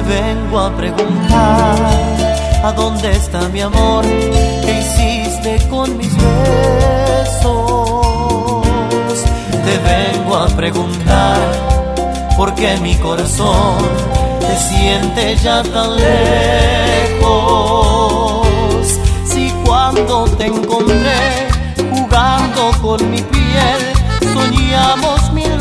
vengo a preguntar, ¿a dónde está mi amor? ¿Qué hiciste con mis besos? Te vengo a preguntar, ¿por qué mi corazón te siente ya tan lejos? Si cuando te encontré jugando con mi piel, soñamos mil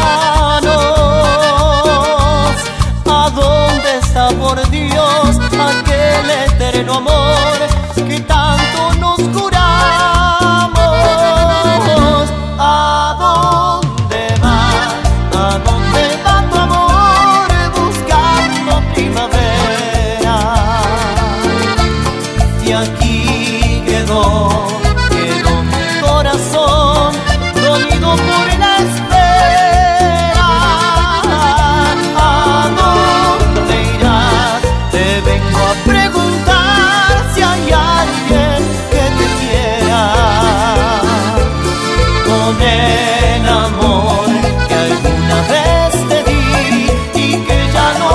veranos. ¿A dónde está, por Dios, aquel eterno amor que tanto nos curamos? ¿A dónde va? ¿A dónde va tu amor buscando primavera? Y aquí quedó mi corazón dolido por la espera. ¿A dónde irás? Te vengo a preguntar si hay alguien que te quiera con el amor que alguna vez te di y que ya no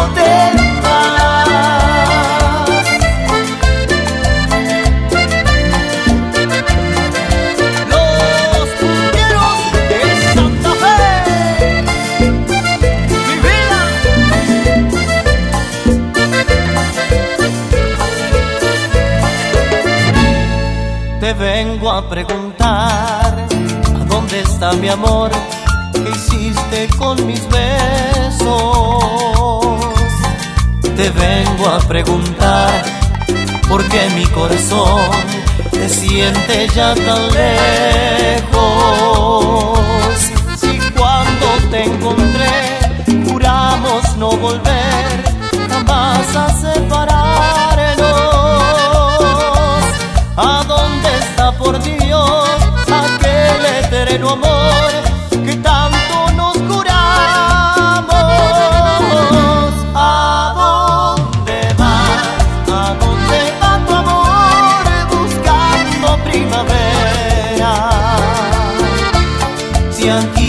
tendrás. Los cumbieros de Santa Fe, mi vida. Te vengo a preguntar, ¿a dónde está mi amor? ¿Qué hiciste con mis besos? Te vengo a preguntar, ¿por qué mi corazón te siente ya tan lejos? Si cuando te encontré juramos no volver jamás a separarnos. ¿A dónde está, por Dios, aquel eterno amor que tanto nos curamos? ¿A dónde va? ¿A dónde va tu amor buscando primavera? Si aquí